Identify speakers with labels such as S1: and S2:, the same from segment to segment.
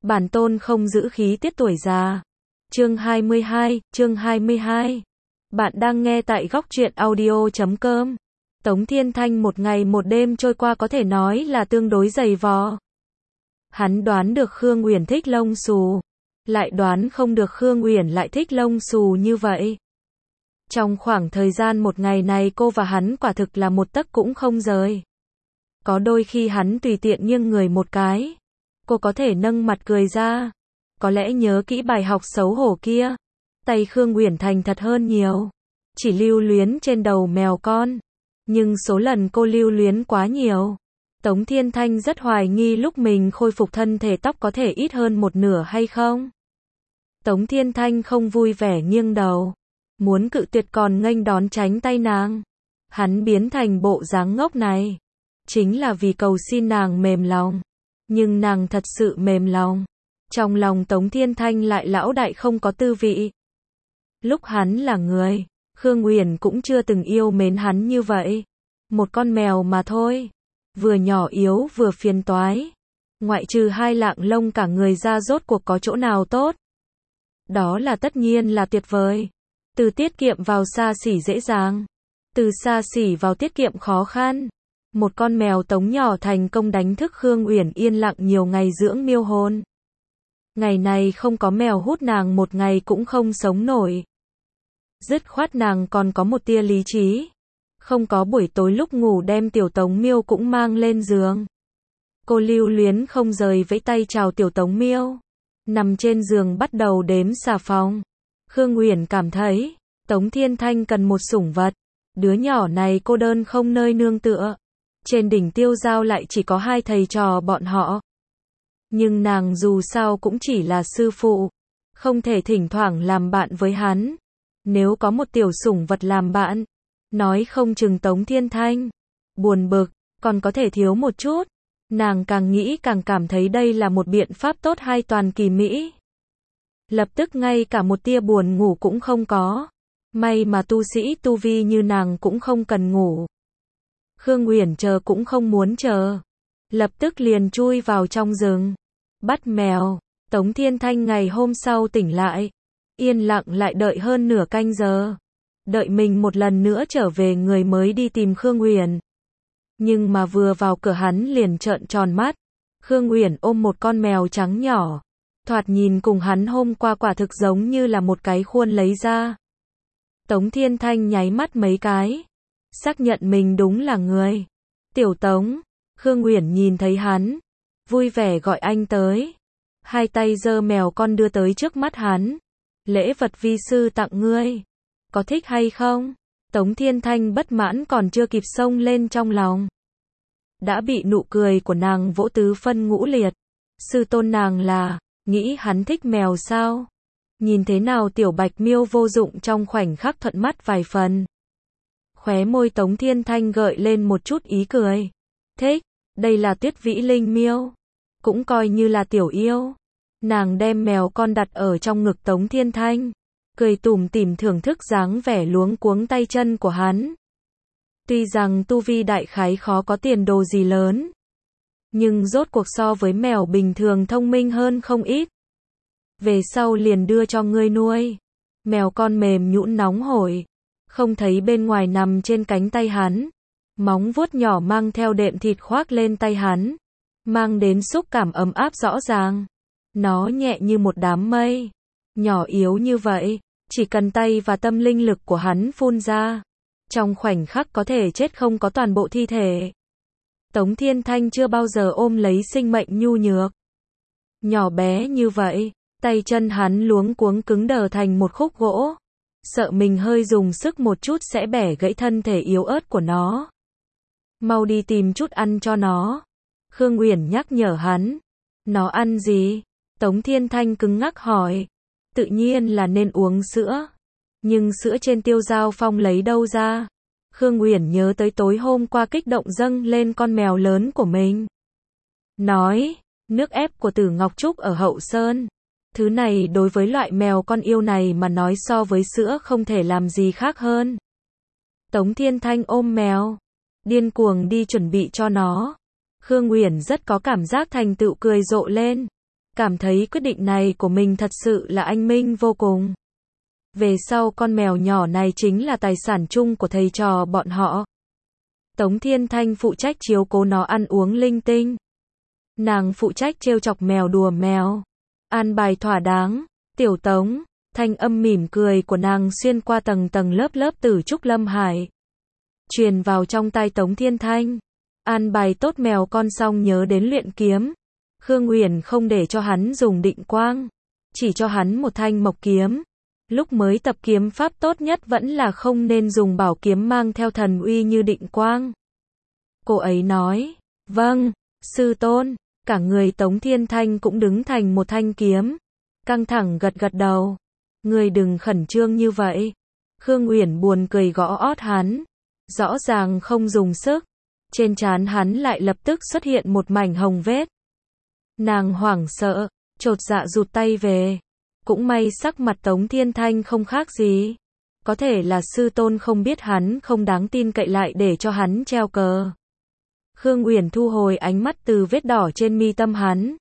S1: Bản tôn không giữ khí tiết tuổi già. Chương 22. Bạn đang nghe tại góc truyện audio.com. Tống Thiên Thanh một ngày một đêm trôi qua có thể nói là tương đối dày vò. Hắn đoán được Khương Uyển thích lông xù, lại đoán không được Khương Uyển lại thích lông xù như vậy. Trong khoảng thời gian một ngày này cô và hắn quả thực là một tấc cũng không rời. Có đôi khi hắn tùy tiện nghiêng người một cái, cô có thể nâng mặt cười ra. Có lẽ nhớ kỹ bài học xấu hổ kia. Tay Khương Uyển thành thật hơn nhiều. Chỉ lưu luyến trên đầu mèo con. Nhưng số lần cô lưu luyến quá nhiều. Tống Thiên Thanh rất hoài nghi lúc mình khôi phục thân thể tóc có thể ít hơn một nửa hay không. Tống Thiên Thanh không vui vẻ nghiêng đầu. Muốn cự tuyệt còn nghênh đón tránh tay nàng. Hắn biến thành bộ dáng ngốc này. Chính là vì cầu xin nàng mềm lòng. Nhưng nàng thật sự mềm lòng. Trong lòng Tống Thiên Thanh lại lão đại không có tư vị. Lúc hắn là người, Khương Uyển cũng chưa từng yêu mến hắn như vậy. Một con mèo mà thôi. Vừa nhỏ yếu vừa phiền toái. Ngoại trừ hai lạng lông cả người ra rốt cuộc có chỗ nào tốt. Đó là tất nhiên là tuyệt vời. Từ tiết kiệm vào xa xỉ dễ dàng. Từ xa xỉ vào tiết kiệm khó khăn. Một con mèo Tống nhỏ thành công đánh thức Khương Uyển yên lặng nhiều ngày dưỡng miêu hồn. Ngày này không có mèo hút nàng một ngày cũng không sống nổi. Dứt khoát nàng còn có một tia lý trí. Không có buổi tối lúc ngủ đem tiểu Tống miêu cũng mang lên giường. Cô lưu luyến không rời vẫy tay chào tiểu Tống miêu. Nằm trên giường bắt đầu đếm xà phòng. Khương Uyển cảm thấy, Tống Thiên Thanh cần một sủng vật. Đứa nhỏ này cô đơn không nơi nương tựa. Trên đỉnh Tiêu Giao lại chỉ có hai thầy trò bọn họ. Nhưng nàng dù sao cũng chỉ là sư phụ. Không thể thỉnh thoảng làm bạn với hắn. Nếu có một tiểu sủng vật làm bạn, nói không chừng Tống Thiên Thanh buồn bực, còn có thể thiếu một chút. Nàng càng nghĩ càng cảm thấy đây là một biện pháp tốt hay toàn kỳ mỹ. Lập tức ngay cả một tia buồn ngủ cũng không có. May mà tu sĩ tu vi như nàng cũng không cần ngủ. Khương Uyển chờ cũng không muốn chờ. Lập tức liền chui vào trong rừng. Bắt mèo. Tống Thiên Thanh ngày hôm sau tỉnh lại. Yên lặng lại đợi hơn nửa canh giờ. Đợi mình một lần nữa trở về người mới đi tìm Khương Uyển. Nhưng mà vừa vào cửa hắn liền trợn tròn mắt. Khương Uyển ôm một con mèo trắng nhỏ. Thoạt nhìn cùng hắn hôm qua quả thực giống như là một cái khuôn lấy ra. Tống Thiên Thanh nháy mắt mấy cái. Xác nhận mình đúng là người. Tiểu Tống. Khương Uyển nhìn thấy hắn. Vui vẻ gọi anh tới. Hai tay giơ mèo con đưa tới trước mắt hắn. Lễ vật vi sư tặng ngươi. Có thích hay không? Tống Thiên Thanh bất mãn còn chưa kịp xông lên trong lòng. Đã bị nụ cười của nàng vỗ tứ phân ngũ liệt. Sư tôn nàng là, nghĩ hắn thích mèo sao? Nhìn thế nào tiểu bạch miêu vô dụng trong khoảnh khắc thuận mắt vài phần. Khóe môi Tống Thiên Thanh gợi lên một chút ý cười. Thích, đây là Tuyết Vĩ Linh miêu. Cũng coi như là tiểu yêu. Nàng đem mèo con đặt ở trong ngực Tống Thiên Thanh. Cười tủm tỉm thưởng thức dáng vẻ luống cuống tay chân của hắn. Tuy rằng tu vi đại khái khó có tiền đồ gì lớn. Nhưng rốt cuộc so với mèo bình thường thông minh hơn không ít. Về sau liền đưa cho ngươi nuôi. Mèo con mềm nhũn nóng hổi. Không thấy bên ngoài nằm trên cánh tay hắn. Móng vuốt nhỏ mang theo đệm thịt khoác lên tay hắn. Mang đến xúc cảm ấm áp rõ ràng. Nó nhẹ như một đám mây. Nhỏ yếu như vậy. Chỉ cần tay và tâm linh lực của hắn phun ra. Trong khoảnh khắc có thể chết không có toàn bộ thi thể. Tống Thiên Thanh chưa bao giờ ôm lấy sinh mệnh nhu nhược. Nhỏ bé như vậy. Tay chân hắn luống cuống cứng đờ thành một khúc gỗ. Sợ mình hơi dùng sức một chút sẽ bẻ gãy thân thể yếu ớt của nó. Mau đi tìm chút ăn cho nó. Khương Uyển nhắc nhở hắn. Nó ăn gì? Tống Thiên Thanh cứng ngắc hỏi. Tự nhiên là nên uống sữa. Nhưng sữa trên Tiêu Giao Phong lấy đâu ra? Khương Uyển nhớ tới tối hôm qua kích động dâng lên con mèo lớn của mình. Nói, nước ép của Tử Ngọc Trúc ở Hậu Sơn. Thứ này đối với loại mèo con yêu này mà nói so với sữa không thể làm gì khác hơn. Tống Thiên Thanh ôm mèo. Điên cuồng đi chuẩn bị cho nó. Khương Uyển rất có cảm giác thành tựu cười rộ lên. cảm thấy quyết định này của mình thật sự là anh minh vô cùng. Về sau con mèo nhỏ này chính là tài sản chung của thầy trò bọn họ. Tống Thiên Thanh phụ trách chiếu cố nó ăn uống linh tinh. Nàng phụ trách trêu chọc mèo đùa mèo. An bài thỏa đáng. Tiểu Tống, thanh âm mỉm cười của nàng xuyên qua tầng tầng lớp lớp từ Trúc Lâm Hải. Truyền vào trong tai Tống Thiên Thanh. An bài tốt mèo con xong nhớ đến luyện kiếm. Khương Uyển không để cho hắn dùng định quang. Chỉ cho hắn một thanh mộc kiếm. Lúc mới tập kiếm pháp tốt nhất vẫn là không nên dùng bảo kiếm mang theo thần uy như định quang. Cô ấy nói, vâng, sư tôn, cả người Tống Thiên Thanh cũng đứng thành một thanh kiếm. Căng thẳng gật gật đầu. Người đừng khẩn trương như vậy. Khương Uyển buồn cười gõ ót hắn. Rõ ràng không dùng sức. Trên trán hắn lại lập tức xuất hiện một mảnh hồng vết. Nàng hoảng sợ, chột dạ rụt tay về. Cũng may sắc mặt Tống Thiên Thanh không khác gì. Có thể là sư tôn không biết hắn không đáng tin cậy lại để cho hắn treo cờ. Khương Uyển thu hồi ánh mắt từ vết đỏ trên mi tâm hắn.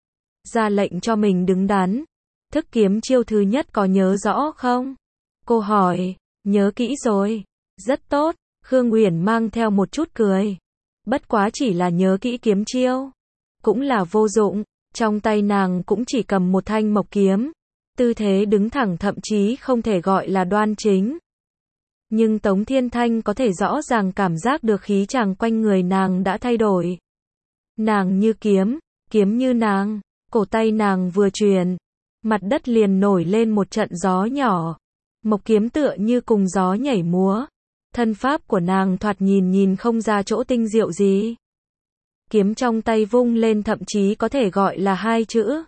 S1: Ra lệnh cho mình đứng đắn. Thức kiếm chiêu thứ nhất có nhớ rõ không? Cô hỏi, nhớ kỹ rồi. Rất tốt, Khương Uyển mang theo một chút cười. Bất quá chỉ là nhớ kỹ kiếm chiêu. Cũng là vô dụng, trong tay nàng cũng chỉ cầm một thanh mộc kiếm. Tư thế đứng thẳng thậm chí không thể gọi là đoan chính. Nhưng Tống Thiên Thanh có thể rõ ràng cảm giác được khí chàng quanh người nàng đã thay đổi. Nàng như kiếm, kiếm như nàng, cổ tay nàng vừa truyền, mặt đất liền nổi lên một trận gió nhỏ. Mộc kiếm tựa như cùng gió nhảy múa. Thân pháp của nàng thoạt nhìn không ra chỗ tinh diệu gì. Kiếm trong tay vung lên thậm chí có thể gọi là hai chữ.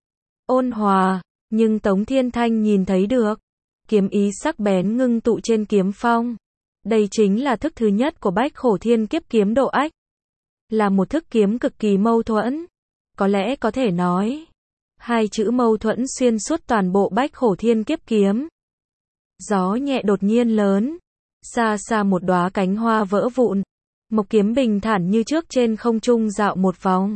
S1: Ôn hòa, nhưng Tống Thiên Thanh nhìn thấy được. Kiếm ý sắc bén ngưng tụ trên kiếm phong. Đây chính là thức thứ nhất của Bách Khổ Thiên Kiếp Kiếm Độ Ách. Là một thức kiếm cực kỳ mâu thuẫn. Có lẽ có thể nói. Hai chữ mâu thuẫn xuyên suốt toàn bộ Bách Khổ Thiên Kiếp Kiếm. Gió nhẹ đột nhiên lớn. Xa xa một đóa cánh hoa vỡ vụn. Mộc kiếm bình thản như trước trên không trung dạo một vòng.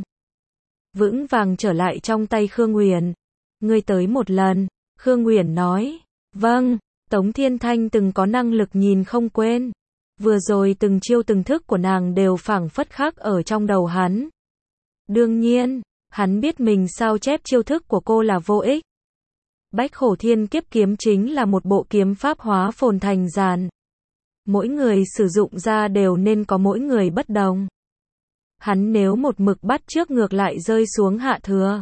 S1: Vững vàng trở lại trong tay Khương Uyển. Ngươi tới một lần. Khương Uyển nói. Vâng, Tống Thiên Thanh từng có năng lực nhìn không quên. Vừa rồi từng chiêu từng thức của nàng đều phảng phất khắc ở trong đầu hắn. Đương nhiên, hắn biết mình sao chép chiêu thức của cô là vô ích. Bách Khổ Thiên Kiếp Kiếm chính là một bộ kiếm pháp hóa phồn thành giàn. Mỗi người sử dụng ra đều nên có mỗi người bất đồng. Hắn nếu một mực bắt trước ngược lại rơi xuống hạ thừa.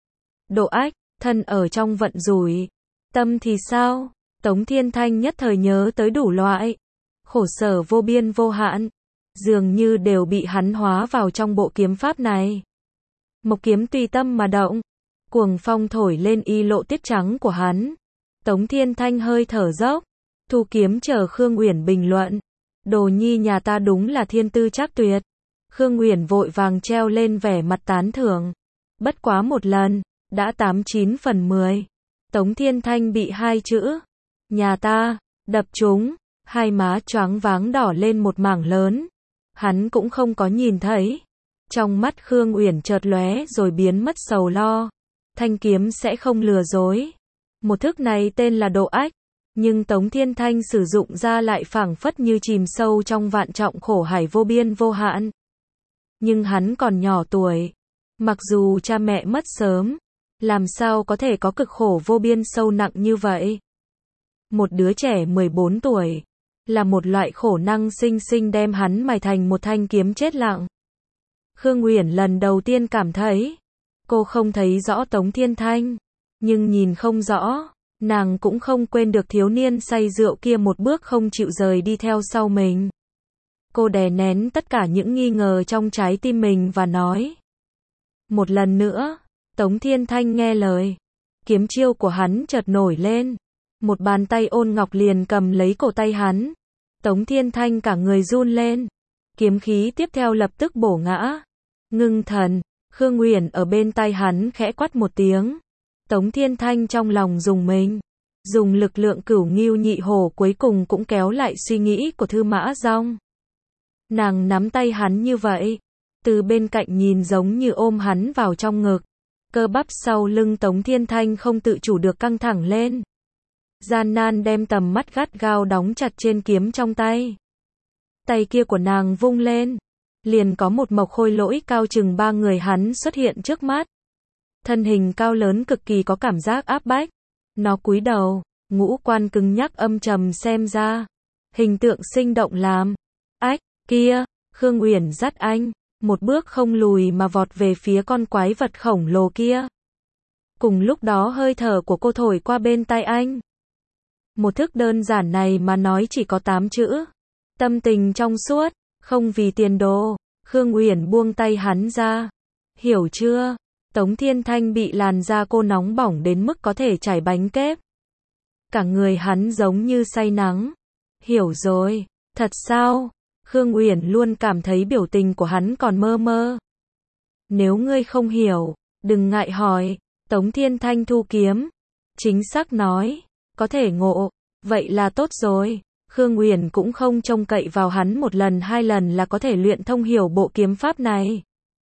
S1: Độ ách, thân ở trong vận rủi. Tâm thì sao? Tống Thiên Thanh nhất thời nhớ tới đủ loại. Khổ sở vô biên vô hạn. Dường như đều bị hắn hóa vào trong bộ kiếm pháp này. Mộc kiếm tùy tâm mà động. Cuồng phong thổi lên y lộ tiết trắng của hắn. Tống Thiên Thanh hơi thở dốc. Thu kiếm chờ Khương Uyển bình luận. Đồ nhi nhà ta đúng là thiên tư trác tuyệt. Khương Uyển vội vàng treo lên vẻ mặt tán thưởng. Bất quá một lần, đã 89 phần 10. Tống Thiên Thanh bị hai chữ. Nhà ta, đập trúng. Hai má choáng váng đỏ lên một mảng lớn. Hắn cũng không có nhìn thấy. Trong mắt Khương Uyển chợt lóe rồi biến mất sầu lo. Thanh kiếm sẽ không lừa dối. Một thức này tên là độ ách. Nhưng Tống Thiên Thanh sử dụng ra lại phảng phất như chìm sâu trong vạn trọng khổ hải vô biên vô hạn. Nhưng hắn còn nhỏ tuổi. Mặc dù cha mẹ mất sớm, làm sao có thể có cực khổ vô biên sâu nặng như vậy? Một đứa trẻ 14 tuổi, là một loại khổ năng sinh sinh đem hắn mài thành một thanh kiếm chết lặng. Khương Uyển lần đầu tiên cảm thấy, cô không thấy rõ Tống Thiên Thanh, nhưng nhìn không rõ. Nàng cũng không quên được thiếu niên say rượu kia một bước không chịu rời đi theo sau mình. Cô đè nén tất cả những nghi ngờ trong trái tim mình và nói. Một lần nữa, Tống Thiên Thanh nghe lời. Kiếm chiêu của hắn chợt nổi lên. Một bàn tay ôn ngọc liền cầm lấy cổ tay hắn. Tống Thiên Thanh cả người run lên. Kiếm khí tiếp theo lập tức bổ ngã. Ngưng thần, Khương Uyển ở bên tay hắn khẽ quát một tiếng. Tống Thiên Thanh trong lòng rùng mình. Dùng lực lượng cửu ngưu nhị hổ cuối cùng cũng kéo lại suy nghĩ của Thư Mã Dong. Nàng nắm tay hắn như vậy. Từ bên cạnh nhìn giống như ôm hắn vào trong ngực. Cơ bắp sau lưng Tống Thiên Thanh không tự chủ được căng thẳng lên. Gian nan đem tầm mắt gắt gao đóng chặt trên kiếm trong tay. Tay kia của nàng vung lên. Liền có một mộc khôi lỗi cao chừng 3 người hắn xuất hiện trước mắt. Thân hình cao lớn cực kỳ có cảm giác áp bách. Nó cúi đầu, ngũ quan cứng nhắc âm trầm xem ra. Hình tượng sinh động làm. Ách, kia, Khương Uyển dắt anh, một bước không lùi mà vọt về phía con quái vật khổng lồ kia. Cùng lúc đó hơi thở của cô thổi qua bên tai anh. Một thức đơn giản này mà nói chỉ có 8 chữ. Tâm tình trong suốt, không vì tiền đồ. Khương Uyển buông tay hắn ra. Hiểu chưa? Tống Thiên Thanh bị làn da cô nóng bỏng đến mức có thể chảy bánh kép. Cả người hắn giống như say nắng. Hiểu rồi. Thật sao? Khương Uyển luôn cảm thấy biểu tình của hắn còn mơ mơ. Nếu ngươi không hiểu, đừng ngại hỏi. Tống Thiên Thanh thu kiếm. Chính xác nói. Có thể ngộ. Vậy là tốt rồi. Khương Uyển cũng không trông cậy vào hắn một lần 2 lần là có thể luyện thông hiểu bộ kiếm pháp này.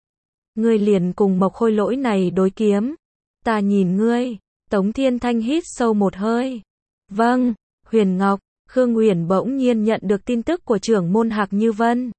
S1: Ngươi liền cùng mộc khôi lỗi này đối kiếm. Ta nhìn ngươi. Tống Thiên Thanh hít sâu một hơi. Vâng, Huyền Ngọc. Khương Uyển bỗng nhiên nhận được tin tức của trưởng môn Hạc Như Vân.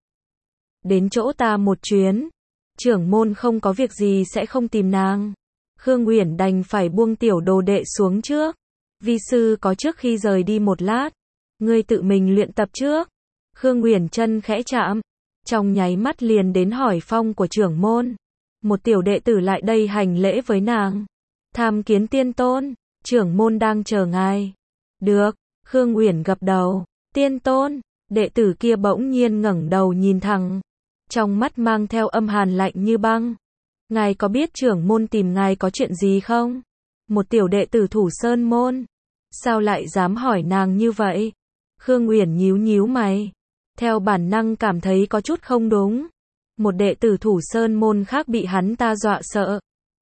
S1: Đến chỗ ta một chuyến. Trưởng môn không có việc gì sẽ không tìm nàng. Khương Uyển đành phải buông tiểu đồ đệ xuống trước. Vi sư có trước khi rời đi một lát. Ngươi tự mình luyện tập trước. Khương Uyển chân khẽ chạm. Trong nháy mắt liền đến hỏi phong của trưởng môn. Một tiểu đệ tử lại đây hành lễ với nàng. Tham kiến tiên tôn. Trưởng môn đang chờ ngài. Được. Khương Uyển gật đầu. Tiên tôn. Đệ tử kia bỗng nhiên ngẩng đầu nhìn thẳng. Trong mắt mang theo âm hàn lạnh như băng. Ngài có biết trưởng môn tìm ngài có chuyện gì không? Một tiểu đệ tử Thủ Sơn môn. Sao lại dám hỏi nàng như vậy? Khương Uyển nhíu nhíu mày. Theo bản năng cảm thấy có chút không đúng. Một đệ tử Thủ Sơn môn khác bị hắn ta dọa sợ.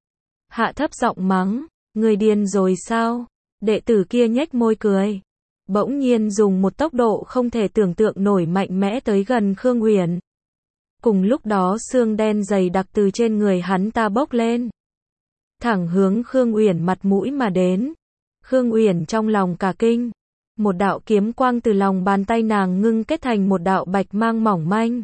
S1: Hạ thấp giọng mắng. Người điên rồi sao? Đệ tử kia nhếch môi cười. Bỗng nhiên dùng một tốc độ không thể tưởng tượng nổi mạnh mẽ tới gần Khương Uyển. Cùng lúc đó xương đen dày đặc từ trên người hắn ta bốc lên. Thẳng hướng Khương Uyển mặt mũi mà đến. Khương Uyển trong lòng cả kinh. Một đạo kiếm quang từ lòng bàn tay nàng ngưng kết thành một đạo bạch mang mỏng manh.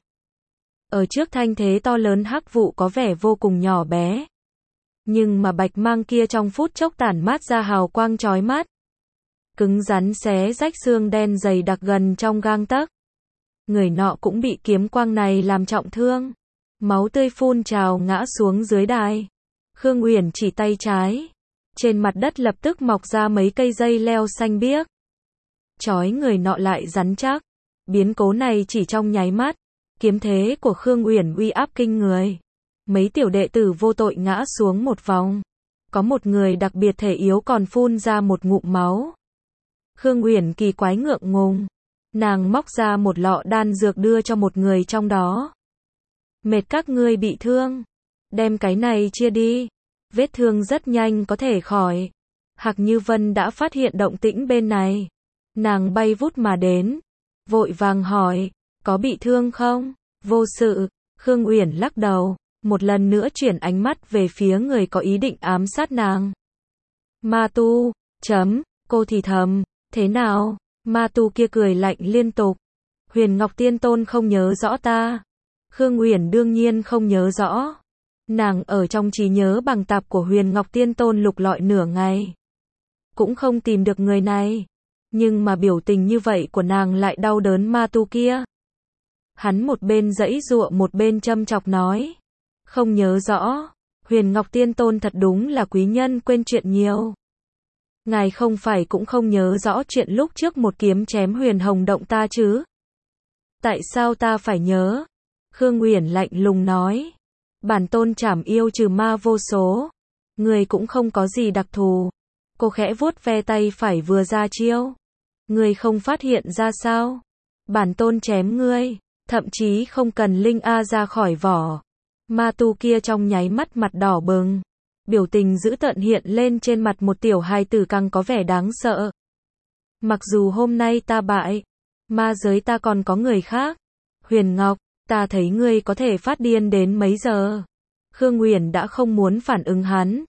S1: Ở trước thanh thế to lớn hắc vụ có vẻ vô cùng nhỏ bé. Nhưng mà bạch mang kia trong phút chốc tản mát ra hào quang chói mắt. Cứng rắn xé rách xương đen dày đặc gần trong gang tấc. Người nọ cũng bị kiếm quang này làm trọng thương. Máu tươi phun trào ngã xuống dưới đài. Khương Uyển chỉ tay trái. Trên mặt đất lập tức mọc ra mấy cây dây leo xanh biếc. Chói người nọ lại rắn chắc. Biến cố này chỉ trong nháy mắt. Kiếm thế của Khương Uyển uy áp kinh người. Mấy tiểu đệ tử vô tội ngã xuống một vòng. Có một người đặc biệt thể yếu còn phun ra một ngụm máu. Khương Uyển kỳ quái ngượng ngùng. Nàng móc ra một lọ đan dược đưa cho một người trong đó. Mệt các ngươi bị thương. Đem cái này chia đi. Vết thương rất nhanh có thể khỏi. Hạc Như Vân đã phát hiện động tĩnh bên này. Nàng bay vút mà đến. Vội vàng hỏi. Có bị thương không? Vô sự. Khương Uyển lắc đầu. Một lần nữa chuyển ánh mắt về phía người có ý định ám sát nàng. Ma tu. Cô thì thầm. Thế nào? Ma tu kia cười lạnh liên tục. Huyền Ngọc Tiên Tôn không nhớ rõ ta. Khương Uyển đương nhiên không nhớ rõ. Nàng ở trong trí nhớ bằng tạp của Huyền Ngọc Tiên Tôn lục lọi nửa ngày. Cũng không tìm được người này. Nhưng mà biểu tình như vậy của nàng lại đau đớn ma tu kia. Hắn một bên giãy giụa một bên châm chọc nói. Không nhớ rõ. Huyền Ngọc Tiên Tôn thật đúng là quý nhân quên chuyện nhiều. Ngài không phải cũng không nhớ rõ chuyện lúc trước một kiếm chém Huyền Hồng Động ta chứ? Tại sao ta phải nhớ? Khương Uyển lạnh lùng nói. Bản tôn trảm yêu trừ ma vô số. Người cũng không có gì đặc thù. Cô khẽ vuốt ve tay phải vừa ra chiêu. Người không phát hiện ra sao? Bản tôn chém ngươi. Thậm chí không cần linh A ra khỏi vỏ. Ma tu kia trong nháy mắt mặt đỏ bừng. Biểu tình dữ tợn hiện lên trên mặt một tiểu hài tử càng có vẻ đáng sợ. Mặc dù hôm nay ta bại, ma giới ta còn có người khác. Huyền Ngọc, ta thấy ngươi có thể phát điên đến mấy giờ. Khương Uyển đã không muốn phản ứng hắn.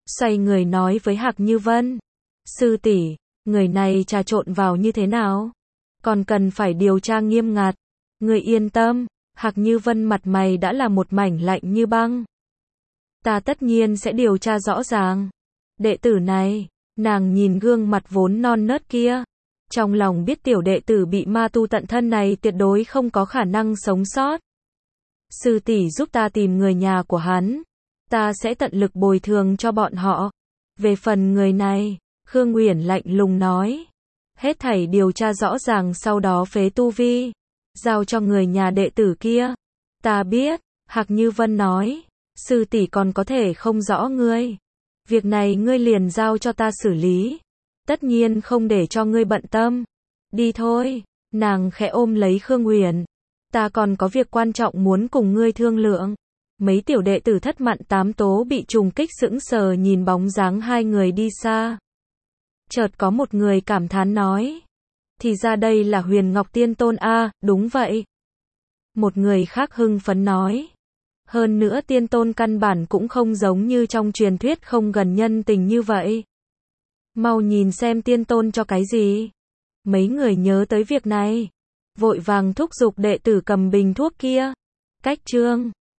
S1: xoay người nói với Hạc Như Vân. Sư tỷ, người này trà trộn vào như thế nào? Còn cần phải điều tra nghiêm ngặt. Người yên tâm, Hạc Như Vân mặt mày đã là một mảnh lạnh như băng. Ta tất nhiên sẽ điều tra rõ ràng. Đệ tử này, nàng nhìn gương mặt vốn non nớt kia. Trong lòng biết tiểu đệ tử bị ma tu tận thân này tuyệt đối không có khả năng sống sót. Sư tỷ giúp ta tìm người nhà của hắn. Ta sẽ tận lực bồi thường cho bọn họ. Về phần người này, Khương Uyển lạnh lùng nói. Hết thảy điều tra rõ ràng sau đó phế tu vi. Giao cho người nhà đệ tử kia. Ta biết, Hạc Như Vân nói. Sư tỷ còn có thể không rõ ngươi. Việc này ngươi liền giao cho ta xử lý. Tất nhiên không để cho ngươi bận tâm. Đi thôi, nàng khẽ ôm lấy Khương Uyển. Ta còn có việc quan trọng muốn cùng ngươi thương lượng. Mấy tiểu đệ tử Thất Mạn Tám Tố bị trùng kích sững sờ nhìn bóng dáng hai người đi xa. Chợt có một người cảm thán nói. Thì ra đây là Huyền Ngọc Tiên Tôn a, đúng vậy. Một người khác hưng phấn nói. Hơn nữa Tiên Tôn căn bản cũng không giống như trong truyền thuyết không gần nhân tình như vậy. Mau nhìn xem Tiên Tôn cho cái gì. Mấy người nhớ tới việc này. Vội vàng thúc giục đệ tử cầm bình thuốc kia. Cách chương